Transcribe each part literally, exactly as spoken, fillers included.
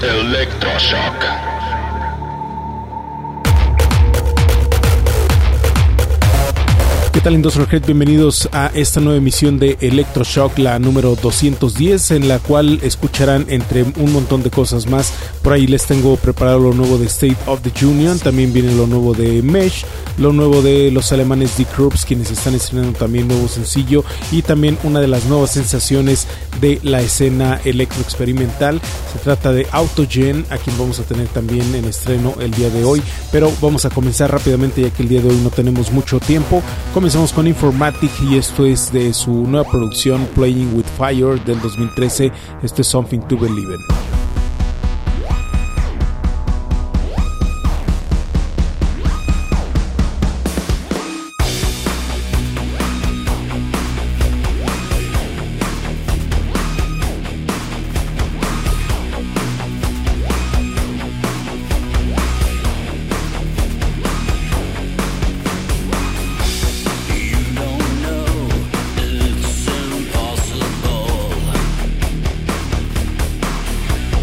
Electroshock. ¿Qué tal, Industrial Head? Bienvenidos a esta nueva emisión de Electroshock, la número doscientos diez, en la cual escucharán entre un montón de cosas más. Por ahí les tengo preparado lo nuevo de State of the Union, también viene lo nuevo de Mesh, lo nuevo de los alemanes The Krupps, quienes están estrenando también nuevo sencillo, y también una de las nuevas sensaciones de la escena electroexperimental. Se trata de Autogen, a quien vamos a tener también en estreno el día de hoy, pero vamos a comenzar rápidamente ya que el día de hoy no tenemos mucho tiempo. Comenzamos con Informatic y esto es de su nueva producción Playing with Fire del dos mil trece. Esto es Something to Believe in. Impossible.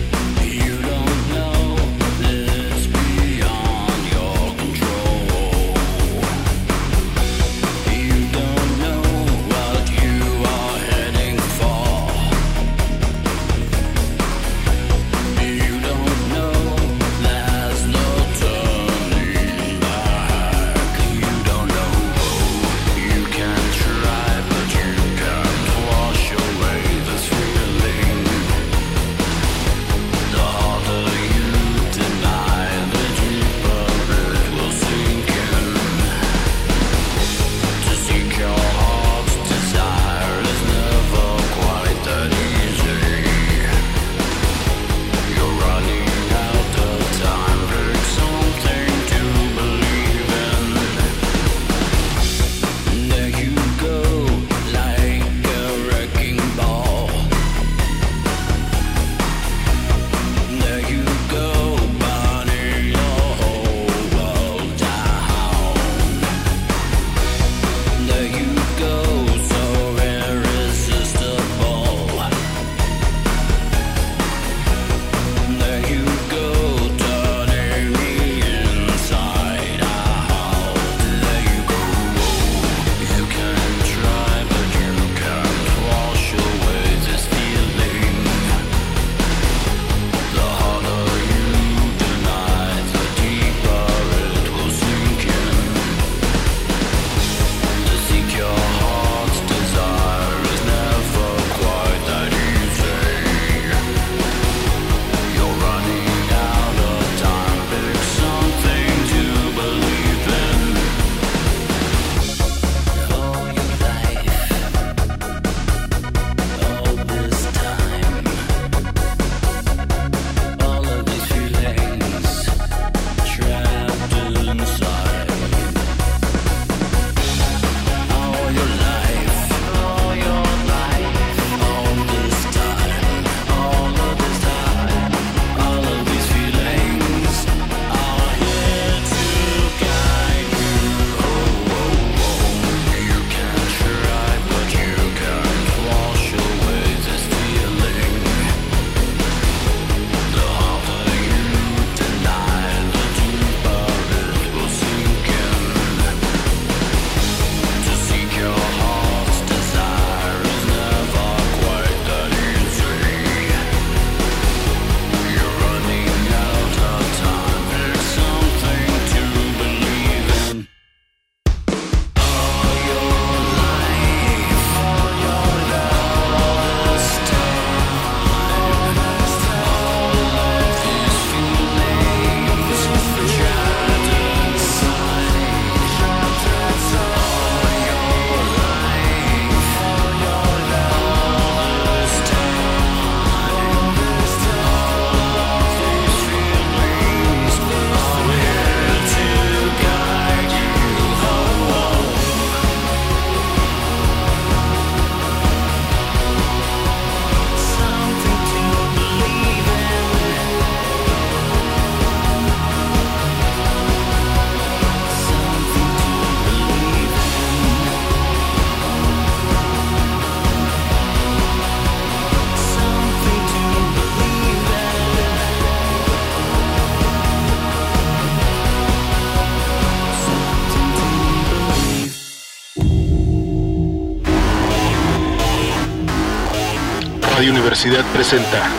Radio Universidad presenta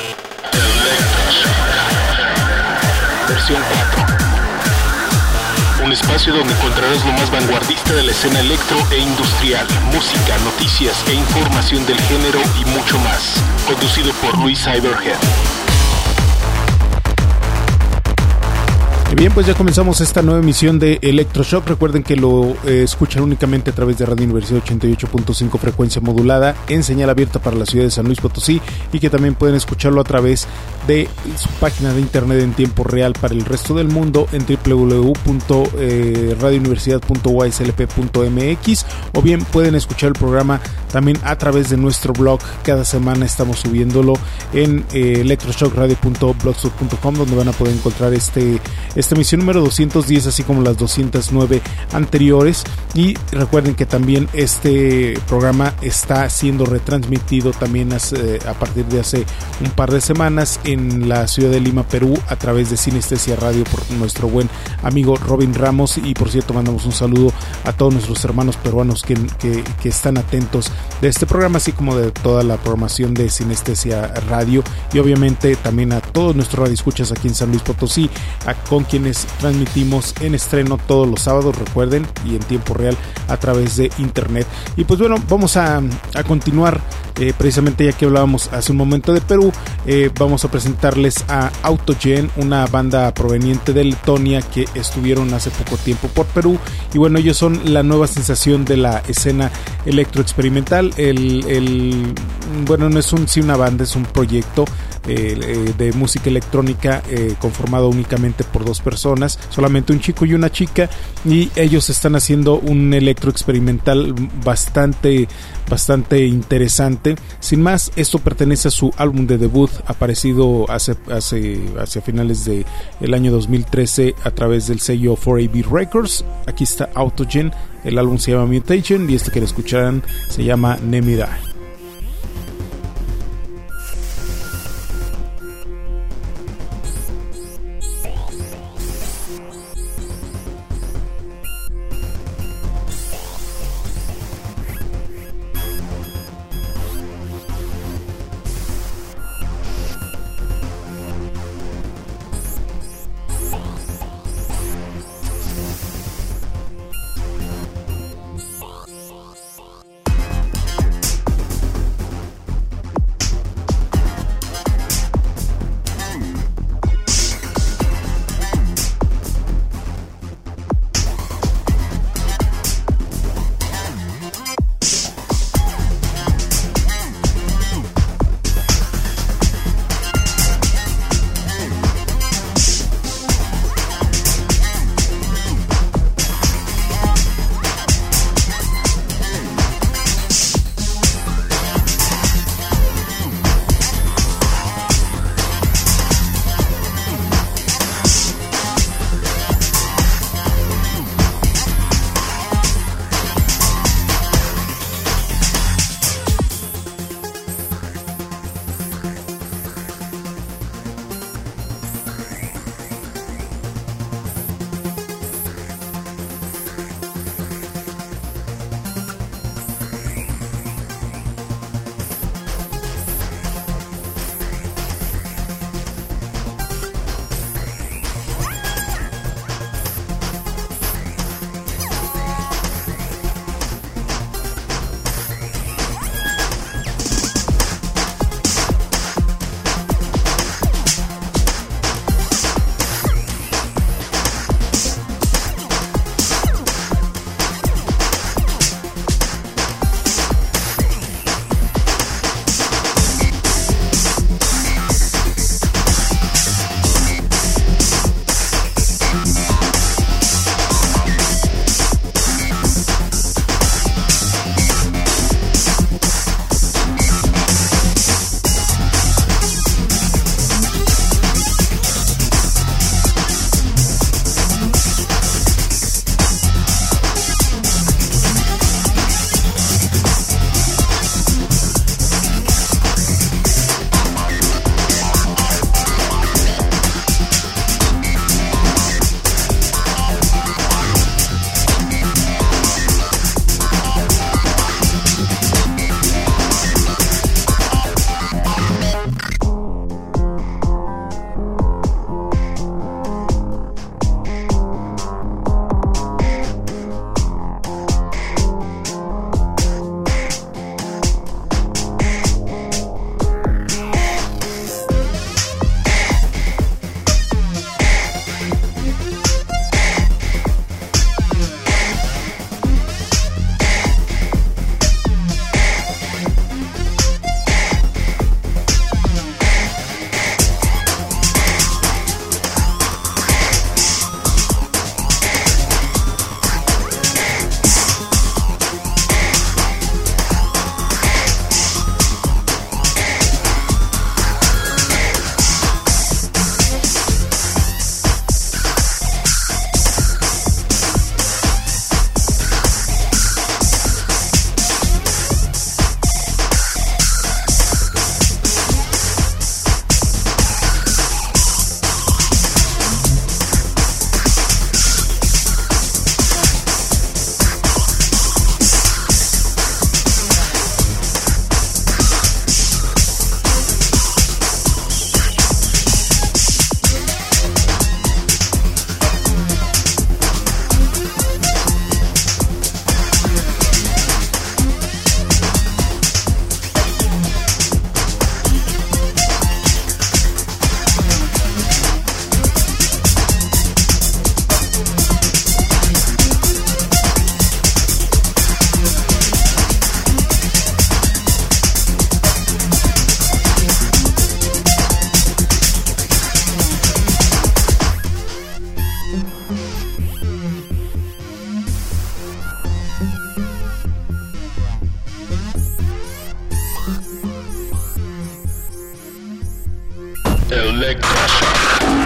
Versión cuatro. Un espacio donde encontrarás lo más vanguardista de la escena electro e industrial, música, noticias e información del género y mucho más. Conducido por Luis Cyberhead. Bien, pues ya comenzamos esta nueva emisión de Electroshock. Recuerden que lo eh, escuchan únicamente a través de Radio Universidad ochenta y ocho punto cinco frecuencia modulada en señal abierta para la ciudad de San Luis Potosí, y que también pueden escucharlo a través de su página de internet en tiempo real para el resto del mundo en doble u doble u doble u punto radio universidad punto u a s l p punto m x, o bien pueden escuchar el programa también a través de nuestro blog. Cada semana estamos subiéndolo en eh, electroshock radio punto blogspot punto com, donde van a poder encontrar este esta emisión número doscientos diez, así como las doscientas nueve anteriores. Y recuerden que también este programa está siendo retransmitido también hace, a partir de hace un par de semanas en la ciudad de Lima, Perú, a través de Sinestesia Radio por nuestro buen amigo Robin Ramos. Y por cierto, mandamos un saludo a todos nuestros hermanos peruanos que, que, que están atentos de este programa, así como de toda la programación de Sinestesia Radio, y obviamente también a todos nuestros radioescuchas aquí en San Luis Potosí, a, con quienes transmitimos en estreno todos los sábados, recuerden, y en tiempo real a través de internet. Y pues bueno, vamos a, a continuar eh, precisamente ya que hablábamos hace un momento de Perú. Eh, vamos a presentarles a Autogen, una banda proveniente de Letonia que estuvieron hace poco tiempo por Perú, y bueno, ellos son la nueva sensación de la escena electroexperimental. El, el, bueno, no es un, sí una banda, es un proyecto eh, eh, de música electrónica eh, conformado únicamente por dos personas, solamente un chico y una chica, y ellos están haciendo un electro experimental bastante bastante interesante. Sin más, esto pertenece a su álbum de debut, aparecido hace hace hacia finales de el año dos mil trece a través del sello cuatro A B Records. Aquí está Autogen, el álbum se llama Mutation y este que escucharán se llama Nemida. Electroshock.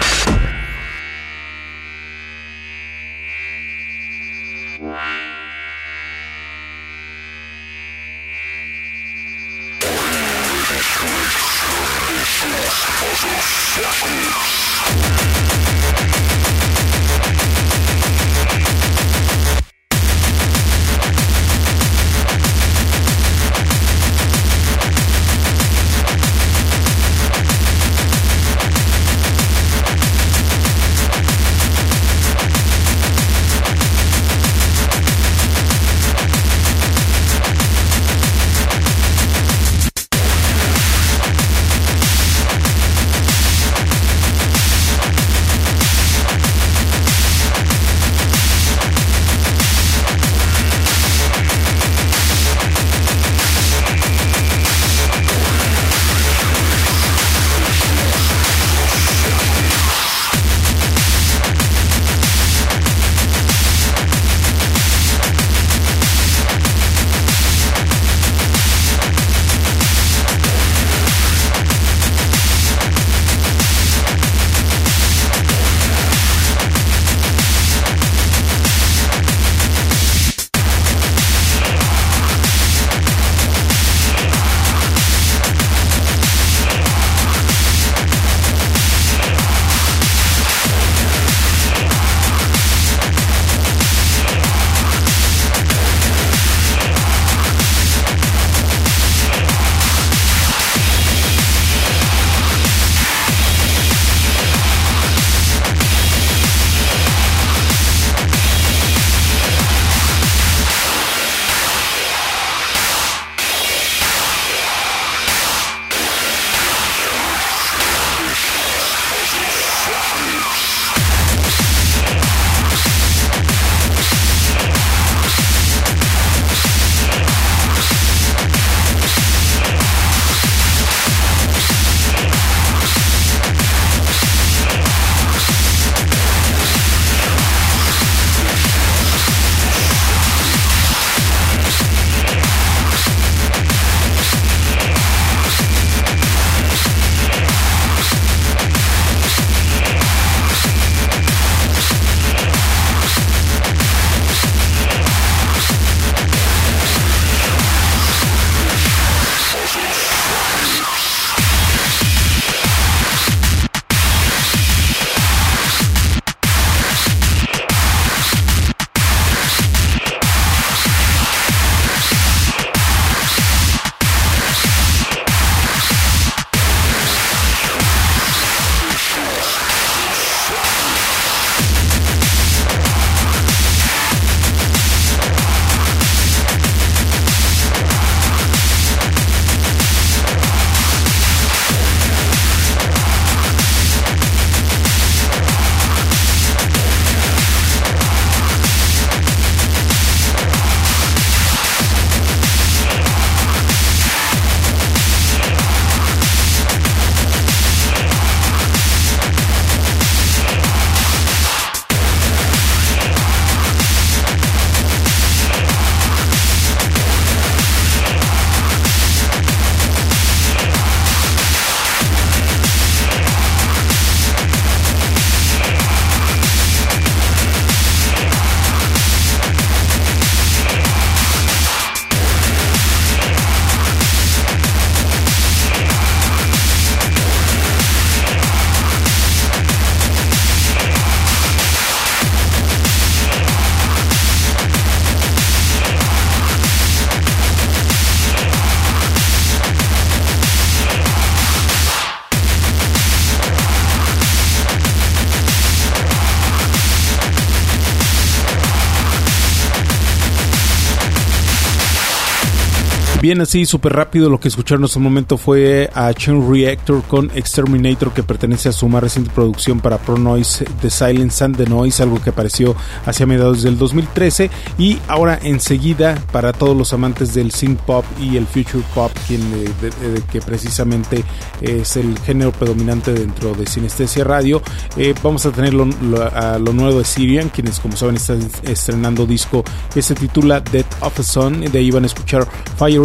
Bien, así súper rápido, lo que escucharon en este momento fue a Chain Reactor con Exterminator, que pertenece a su más reciente producción para Pro Noise, The Silence and the Noise, algo que apareció hacia mediados del dos mil trece. Y ahora enseguida, para todos los amantes del synth pop y el future pop, quien, de, de, de, que precisamente es el género predominante dentro de Sinestesia Radio, eh, vamos a tener lo, lo, a lo nuevo de Syrian, quienes, como saben, están estrenando disco que se titula Death of a Sun. De ahí van a escuchar Fire in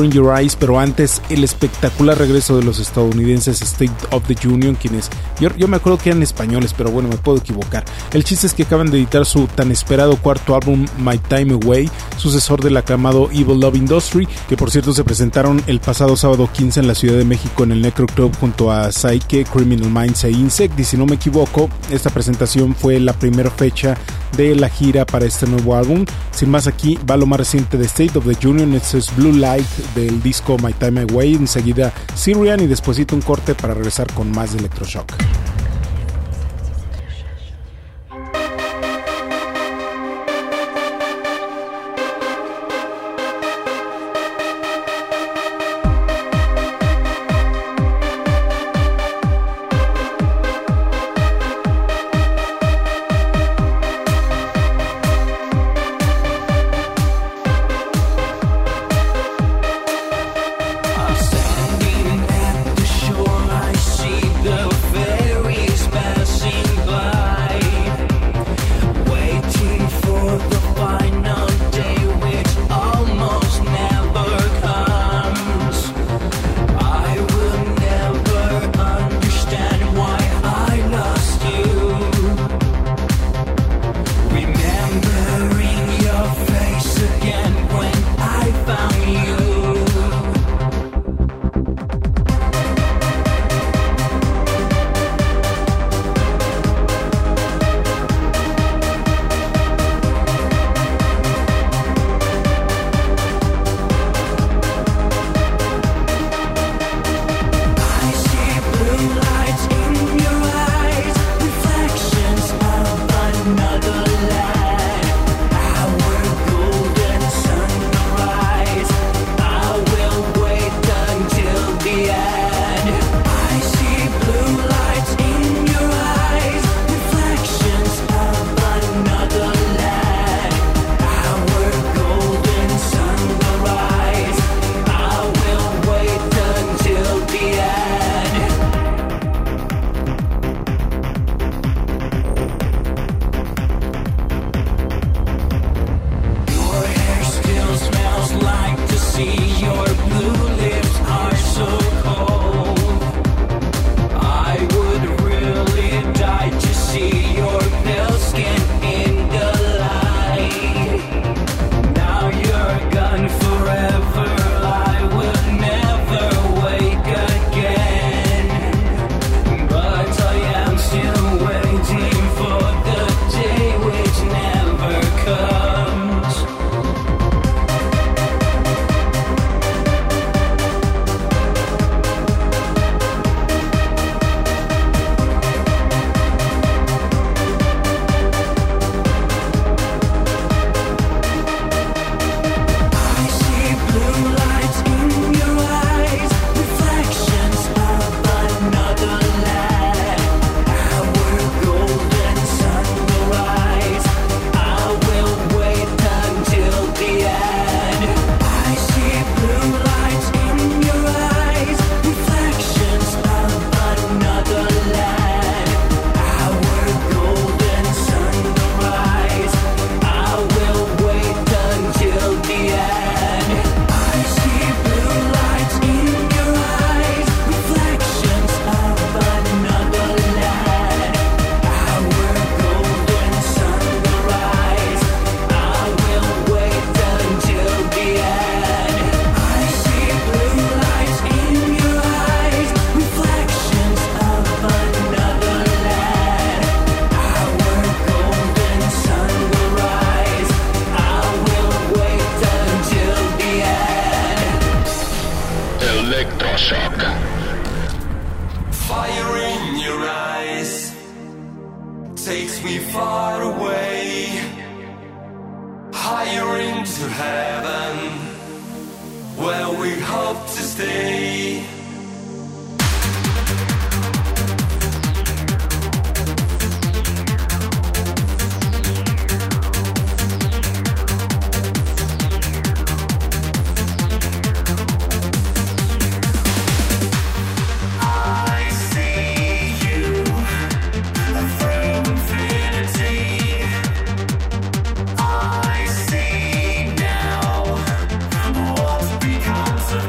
in Your Eyes, pero antes el espectacular regreso de los estadounidenses State of the Union, quienes yo, yo me acuerdo que eran españoles, pero bueno, me puedo equivocar. El chiste es que acaban de editar su tan esperado cuarto álbum, My Time Away, sucesor del aclamado Evil Love Industry, que por cierto se presentaron el pasado sábado quince en la Ciudad de México en el Necro Club junto a Psyche, Criminal Minds e Insect, y si no me equivoco, esta presentación fue la primera fecha de la gira para este nuevo álbum. Sin más, aquí va lo más reciente de State of the Union. Este es Blue Light del disco My Time Away, enseguida Syrian y despuesito un corte para regresar con más de Electroshock. takes me far away, higher into heaven, where we hope to stay. Of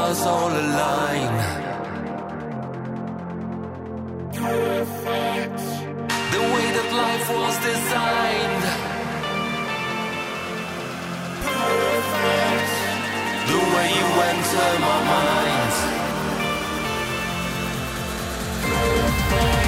stars all align. Perfect. The way that life was designed. Perfect. The way you enter my mind. Perfect.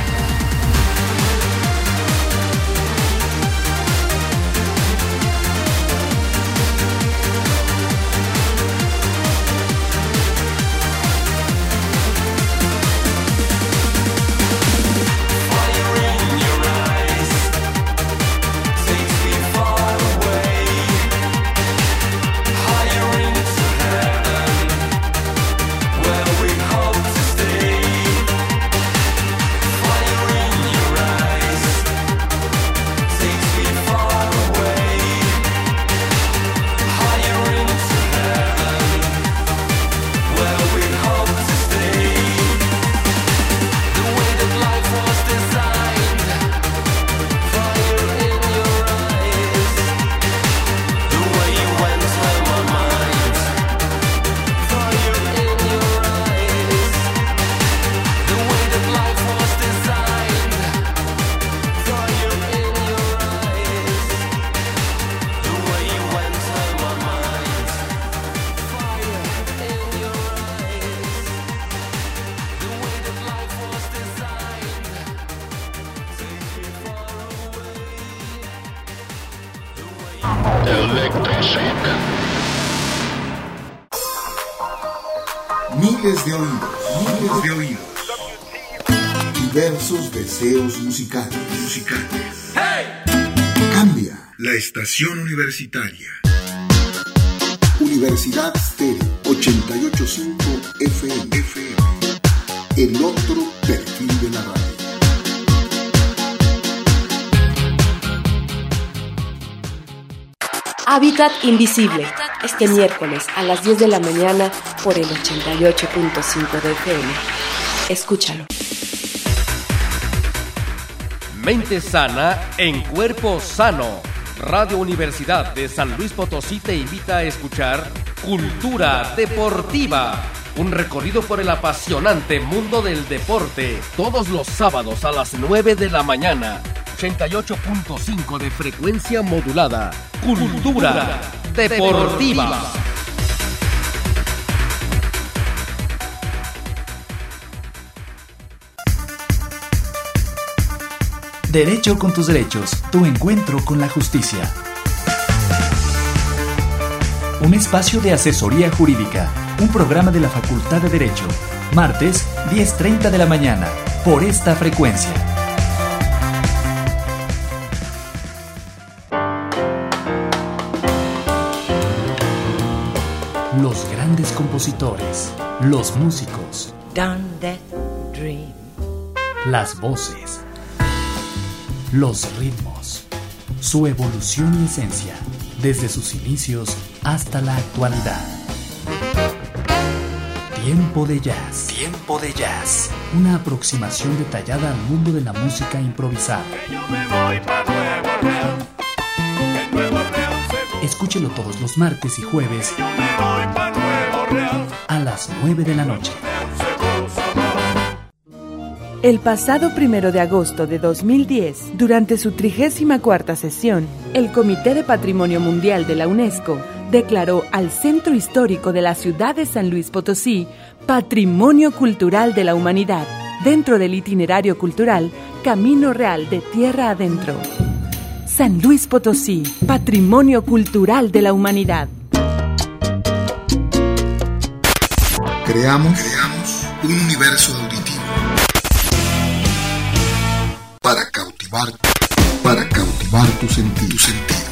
Electroshock. Miles de oídos, miles de oídos. Diversos deseos musicales. musicales. ¡Hey! Cambia la estación universitaria. Universidad Stereo ochenta y ocho punto cinco F M. F M. El otro perfil de la radio. Hábitat Invisible, este miércoles a las diez de la mañana por el ochenta y ocho punto cinco de F M. Escúchalo. Mente sana en cuerpo sano. Radio Universidad de San Luis Potosí te invita a escuchar Cultura Deportiva. Un recorrido por el apasionante mundo del deporte. Todos los sábados a las nueve de la mañana. ochenta y ocho punto cinco de frecuencia modulada. Cultura Deportiva. Derecho con tus derechos, tu encuentro con la justicia. Un espacio de asesoría jurídica, un programa de la Facultad de Derecho. Martes, diez treinta de la mañana, por esta frecuencia. Los grandes compositores, los músicos, Down that dream. Las voces, los ritmos, su evolución y esencia, desde sus inicios hasta la actualidad. Tiempo de jazz. Tiempo de jazz. Una aproximación detallada al mundo de la música improvisada. Escúchelo todos los martes y jueves a las nueve de la noche. El pasado primero de agosto de dos mil diez, durante su trigésima cuarta sesión, el Comité de Patrimonio Mundial de la UNESCO declaró al Centro Histórico de la ciudad de San Luis Potosí Patrimonio Cultural de la Humanidad, dentro del itinerario cultural Camino Real de Tierra Adentro. San Luis Potosí, Patrimonio Cultural de la Humanidad. Creamos, creamos un universo auditivo para cautivar, para cautivar tus sentidos. sentidos.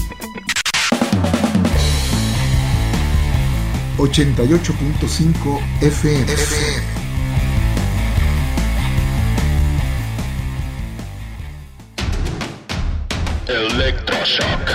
ochenta y ocho punto cinco F M. F M. Electroshock.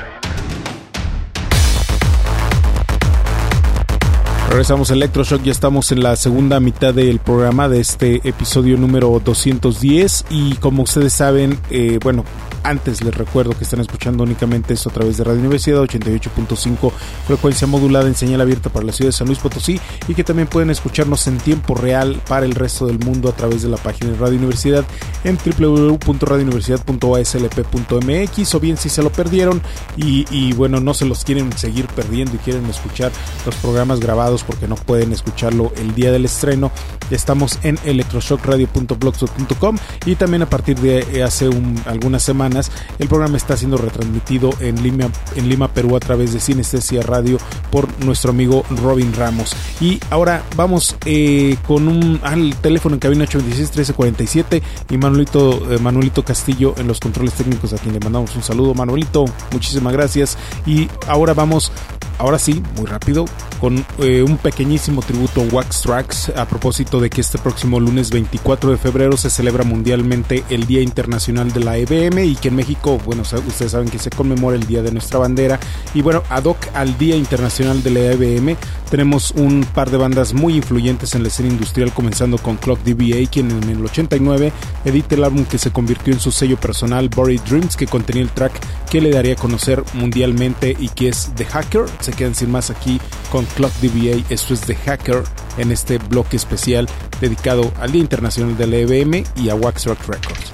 Regresamos a Electroshock, ya estamos en la segunda mitad del programa de este episodio número doscientos diez y como ustedes saben, eh, bueno, Antes les recuerdo que están escuchando únicamente esto a través de Radio Universidad ochenta y ocho punto cinco, frecuencia modulada en señal abierta para la ciudad de San Luis Potosí, y que también pueden escucharnos en tiempo real para el resto del mundo a través de la página de Radio Universidad en doble u doble u doble u punto radio universidad punto a s l p punto m x, o bien si se lo perdieron y, y bueno, no se los quieren seguir perdiendo y quieren escuchar los programas grabados porque no pueden escucharlo el día del estreno, estamos en electroshock radio punto blogspot punto com, y también a partir de hace un, algunas semanas el programa está siendo retransmitido en Lima, en Lima, Perú, a través de Sinestesia Radio por nuestro amigo Robin Ramos. Y ahora vamos eh, con un al teléfono en cabina ocho dos seis, uno tres cuatro siete y Manuelito, eh, Manuelito Castillo en los controles técnicos, a quien le mandamos un saludo. Manuelito, muchísimas gracias. Y ahora vamos, ahora sí, muy rápido, con eh, un pequeñísimo tributo a Wax Trax, a propósito de que este próximo lunes veinticuatro de febrero se celebra mundialmente el Día Internacional de la E B M, y que en México, bueno, ustedes saben que se conmemora el Día de nuestra bandera. Y bueno, ad hoc al Día Internacional de la E B M tenemos un par de bandas muy influyentes en la escena industrial, comenzando con Clock D B A, quien en el ochenta y nueve edita el álbum que se convirtió en su sello personal, Buried Dreams, que contenía el track que le daría a conocer mundialmente y que es The Hacker. Se quedan sin más aquí con Clock D B A, esto es The Hacker, en este bloque especial dedicado al Día Internacional de la E B M y a Wax Rock Records.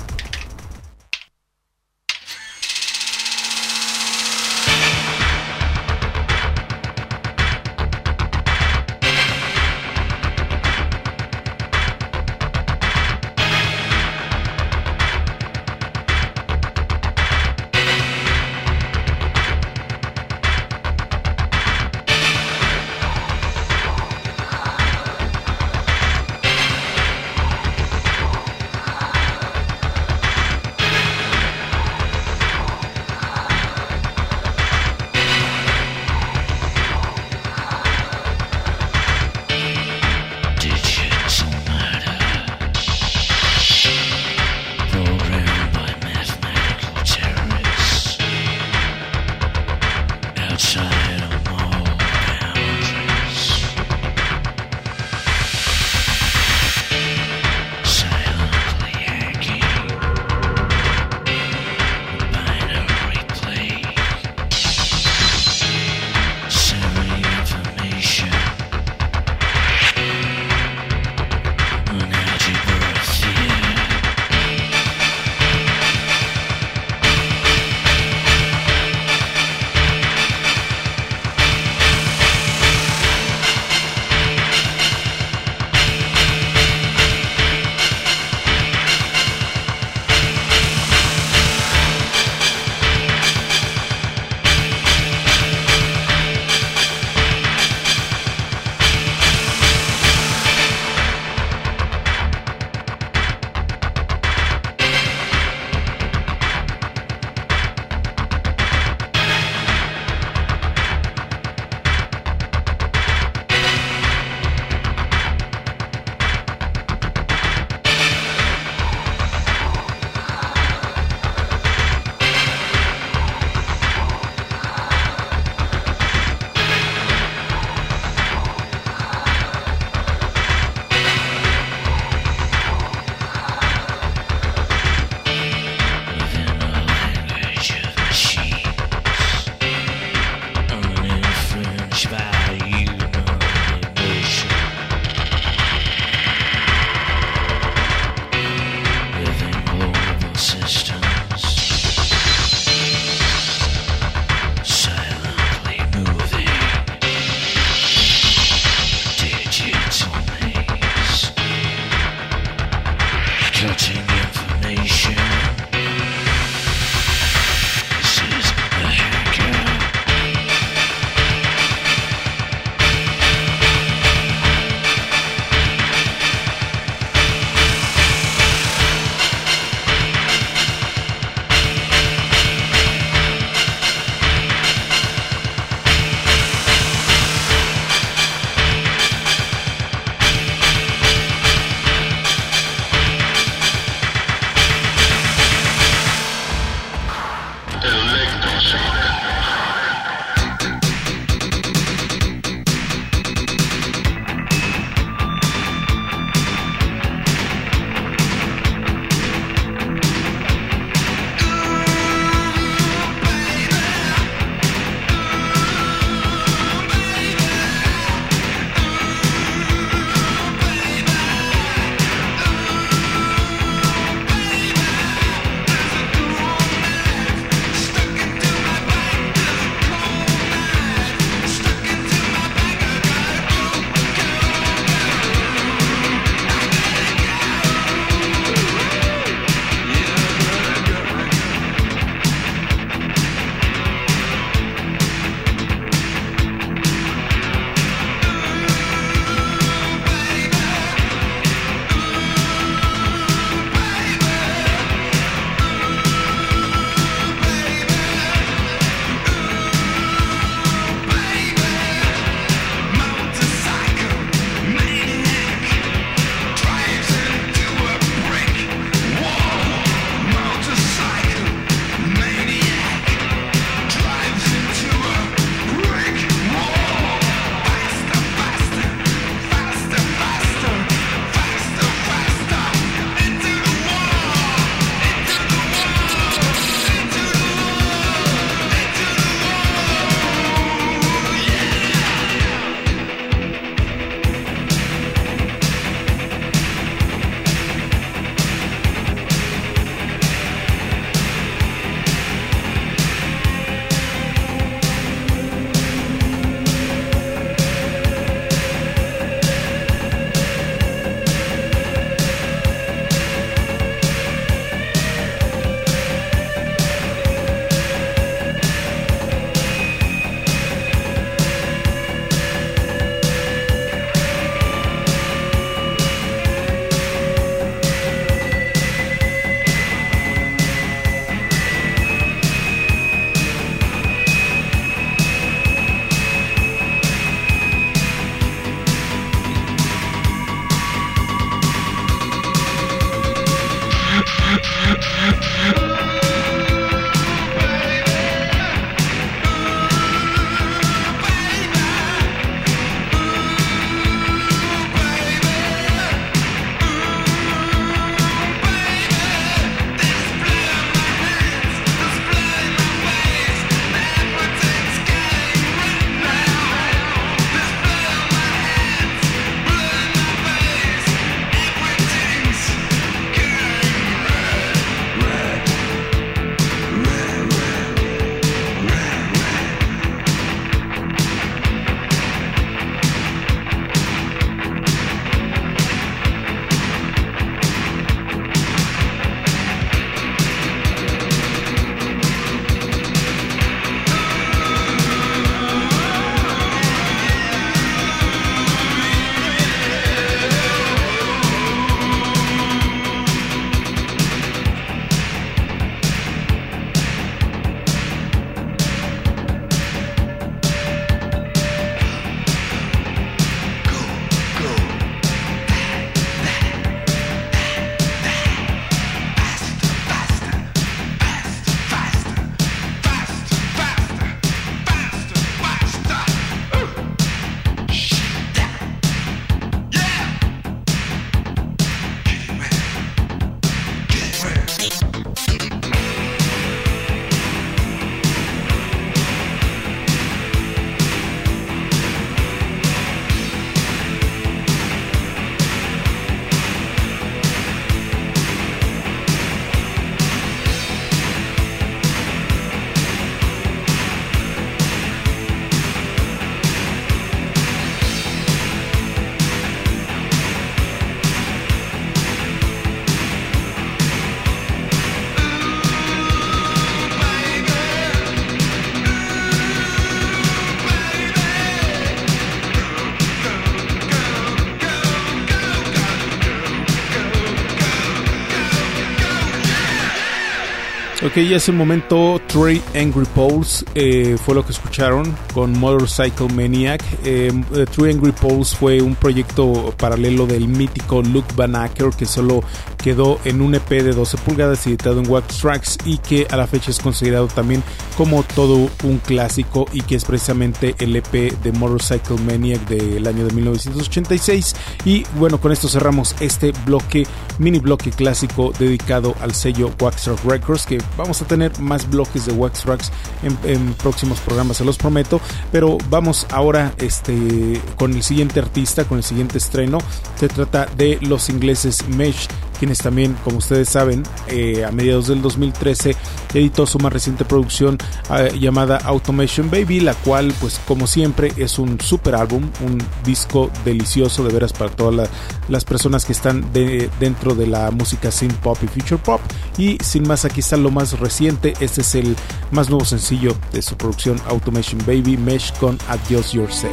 Ok, ya hace un momento Three Angry Poles eh, fue lo que escucharon con Motorcycle Maniac. Eh, Three Angry Poles fue un proyecto paralelo del mítico Luke Van Acker que solo quedó en un E P de doce pulgadas editado en Wax Trax y que a la fecha es considerado también como todo un clásico y que es precisamente el E P de Motorcycle Maniac del año de mil novecientos ochenta y seis. Y bueno, con esto cerramos este bloque, mini bloque clásico dedicado al sello Wax Trax Records, que vamos a tener más bloques de Wax Trax en, en próximos programas, se los prometo. Pero vamos ahora este, con el siguiente artista, con el siguiente estreno. Se trata de los ingleses Mesh, quienes también, como ustedes saben, eh, a mediados del dos mil trece editó su más reciente producción eh, llamada Automation Baby, la cual, pues como siempre, es un super álbum, un disco delicioso de veras para todas la, las personas que están de, dentro de la música synth pop y future pop. Y sin más, aquí está lo más reciente. Este es el más nuevo sencillo de su producción, Automation Baby, Mesh con Adjust Your Set.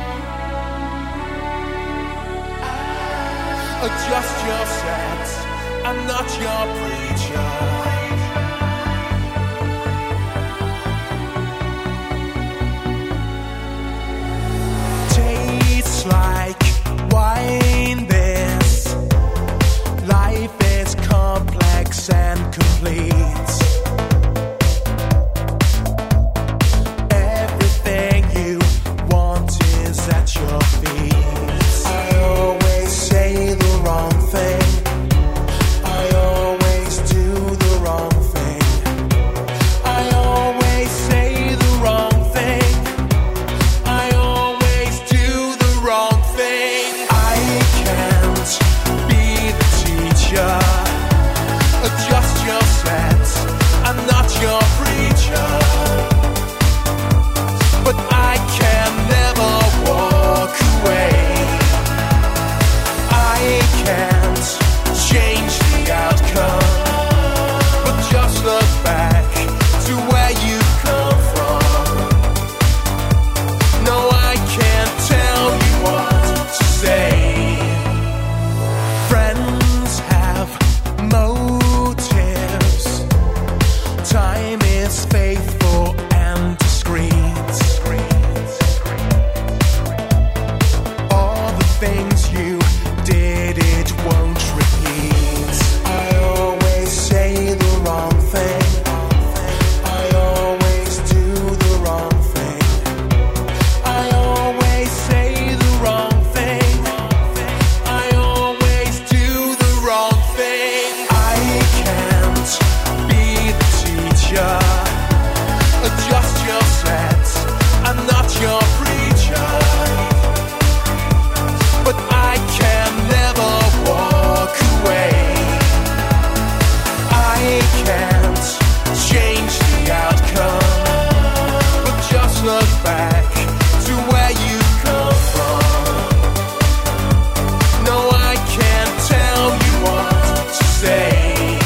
Adjust your set, I'm not your preacher. Tastes like wine, this life is complex and complete. Everything you want is at your feet. I always say the wrong thing. I always do the wrong thing. I always say the wrong thing. I always do the wrong thing. I can't be the teacher. Adjust your set. I'm not your preacher. But I can never walk away. I can't change the outcome, but just look back to where you come from. No, I can't tell you what to say. Friends have motives. Time is faithful and discreet. All the things you did, it won't repeat. I always say the wrong thing. I always do the wrong thing. I always say the wrong thing. I always do the wrong thing. I can't be the teacher. Adjust your set. I'm not your preacher. But I can never walk away. I can't change the outcome, but just look back to where you come from. No, I can't tell you what to say.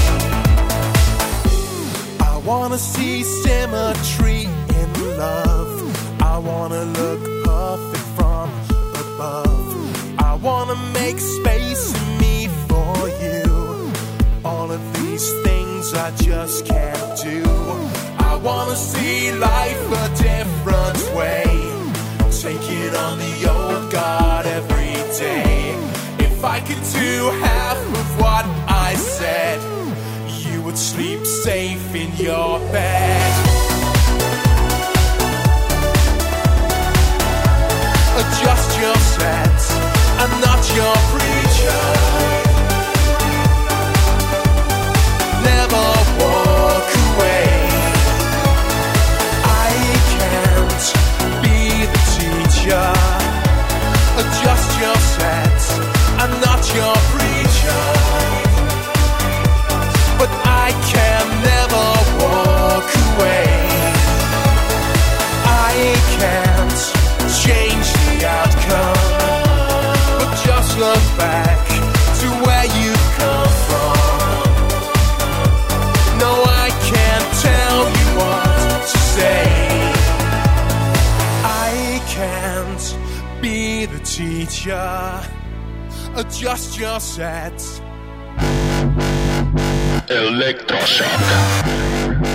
I wanna see symmetry in love. I wanna look perfect from above. I wanna make space in me for you. All of these things I just can't do. I wanna see life a different way. Take it on the old guard every day. If I could do half of what I said, you would sleep safe in your bed. Adjust your set. I'm not your preacher. Never walk away. I can't be the teacher. Adjust your set. I'm not your preacher. But I can never walk away. I can't change the outcome, but just look back to where you come from. No, I can't tell you what to say. I can't be the teacher. Adjust your set. Electroshock.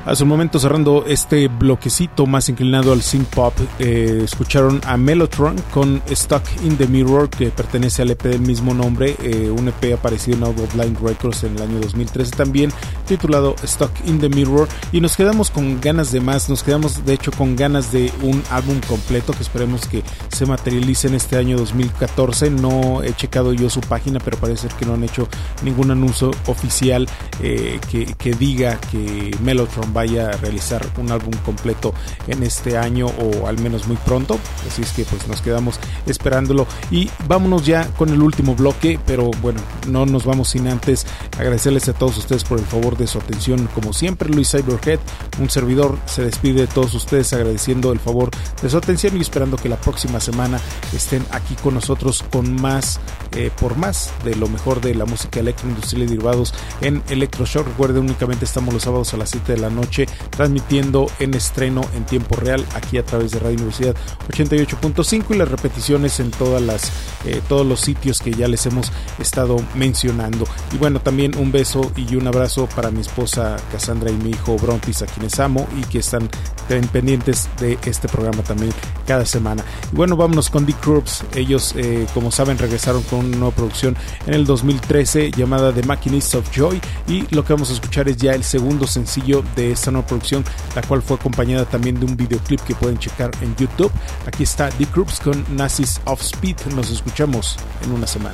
Hasta el momento, cerrando este bloquecito más inclinado al synth pop, eh, escucharon a Mellotron con Stuck in the Mirror, que pertenece al E P del mismo nombre, eh, un E P aparecido en Outlaw Blind Records en el año dos mil trece también, titulado Stuck in the Mirror. Y nos quedamos con ganas de más, nos quedamos de hecho con ganas de un álbum completo que esperemos que se materialice en este año dos mil catorce. No he checado yo su página, pero parece que no han hecho ningún anuncio oficial eh, que, que diga que Mellotron vaya a realizar un álbum completo en este año, o al menos muy pronto. Así es que pues nos quedamos esperándolo. Y vámonos ya con el último bloque, pero bueno, no nos vamos sin antes agradecerles a todos ustedes por el favor de su atención. Como siempre, Luis Cyberhead, un servidor, se despide de todos ustedes agradeciendo el favor de su atención y esperando que la próxima semana estén aquí con nosotros con más, eh, por más de lo mejor de la música electroindustrial y derivados en Electroshock. Recuerden, únicamente estamos los sábados a las siete de la noche transmitiendo en estreno en tiempo real aquí a través de Radio Universidad ochenta y ocho punto cinco y las repeticiones en todas las eh, todos los sitios que ya les hemos estado mencionando. Y bueno, también un beso y un abrazo para mi esposa Cassandra y mi hijo Brontis, a quienes amo y que están pendientes de este programa también cada semana. Y bueno, vámonos con The Crooks. Ellos, eh, como saben, regresaron con una nueva producción en el dos mil trece llamada The Machinists of Joy, y lo que vamos a escuchar es ya el segundo sencillo de esta nueva producción, la cual fue acompañada también de un videoclip que pueden checar en YouTube. Aquí está The Crooks con Nazis of Speed. Nos escuchamos en una semana.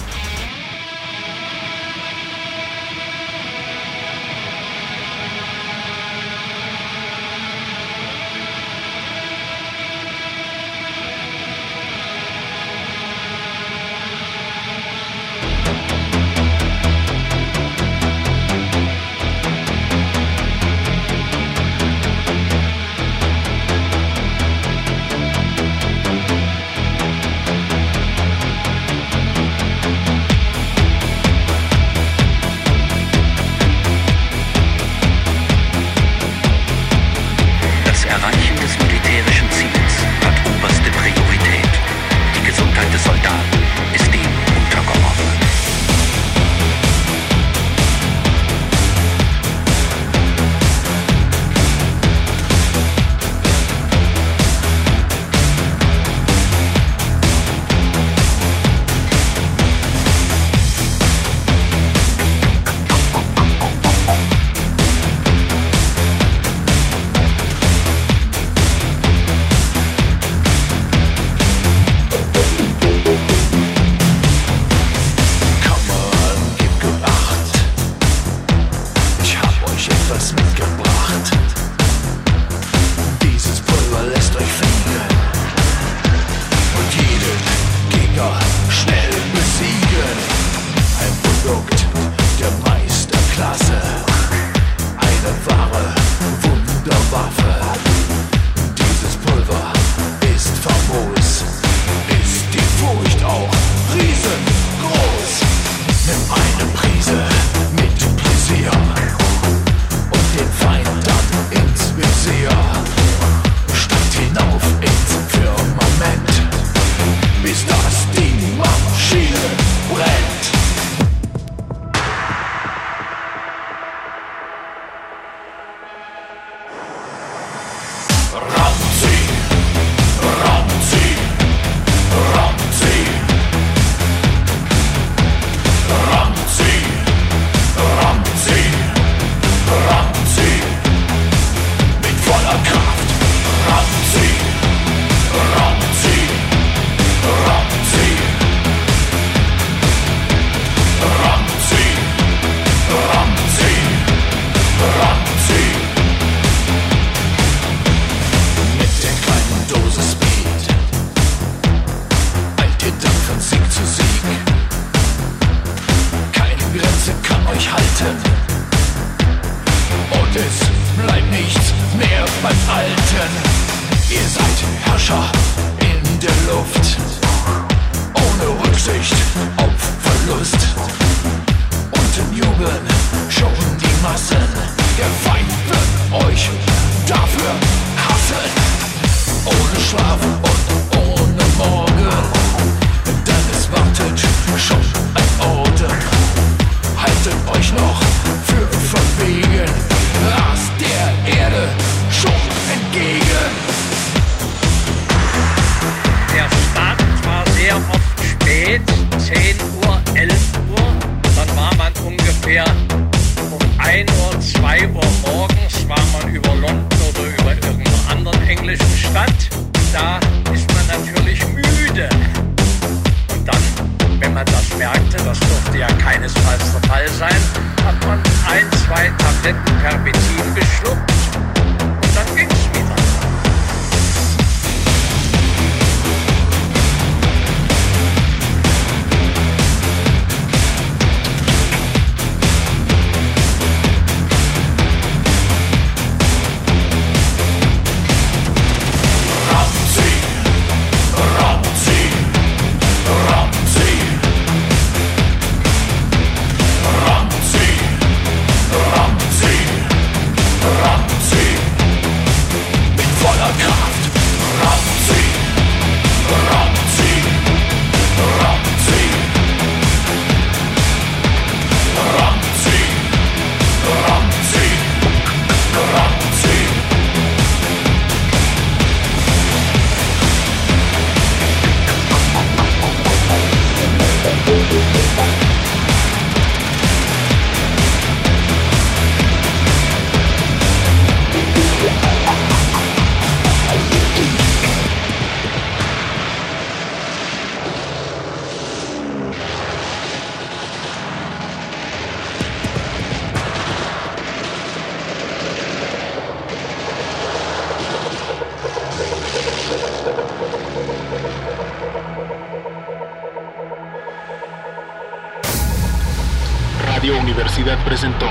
Radio Universidad presentó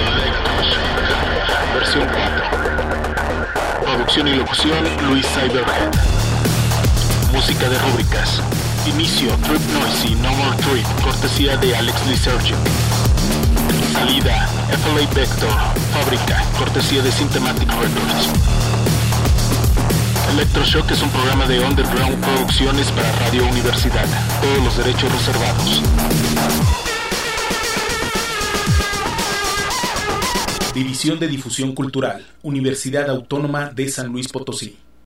versión cuatro. Producción y locución Luis Cyberhead. Música de rúbricas. Inicio Trip Noisy No More Trip, cortesía de Alex Lizergio. Salida F L A Vector, fábrica, cortesía de Cinematic Records. Electroshock es un programa de Underground Producciones para Radio Universidad. Todos los derechos reservados. División de Difusión Cultural, Universidad Autónoma de San Luis Potosí.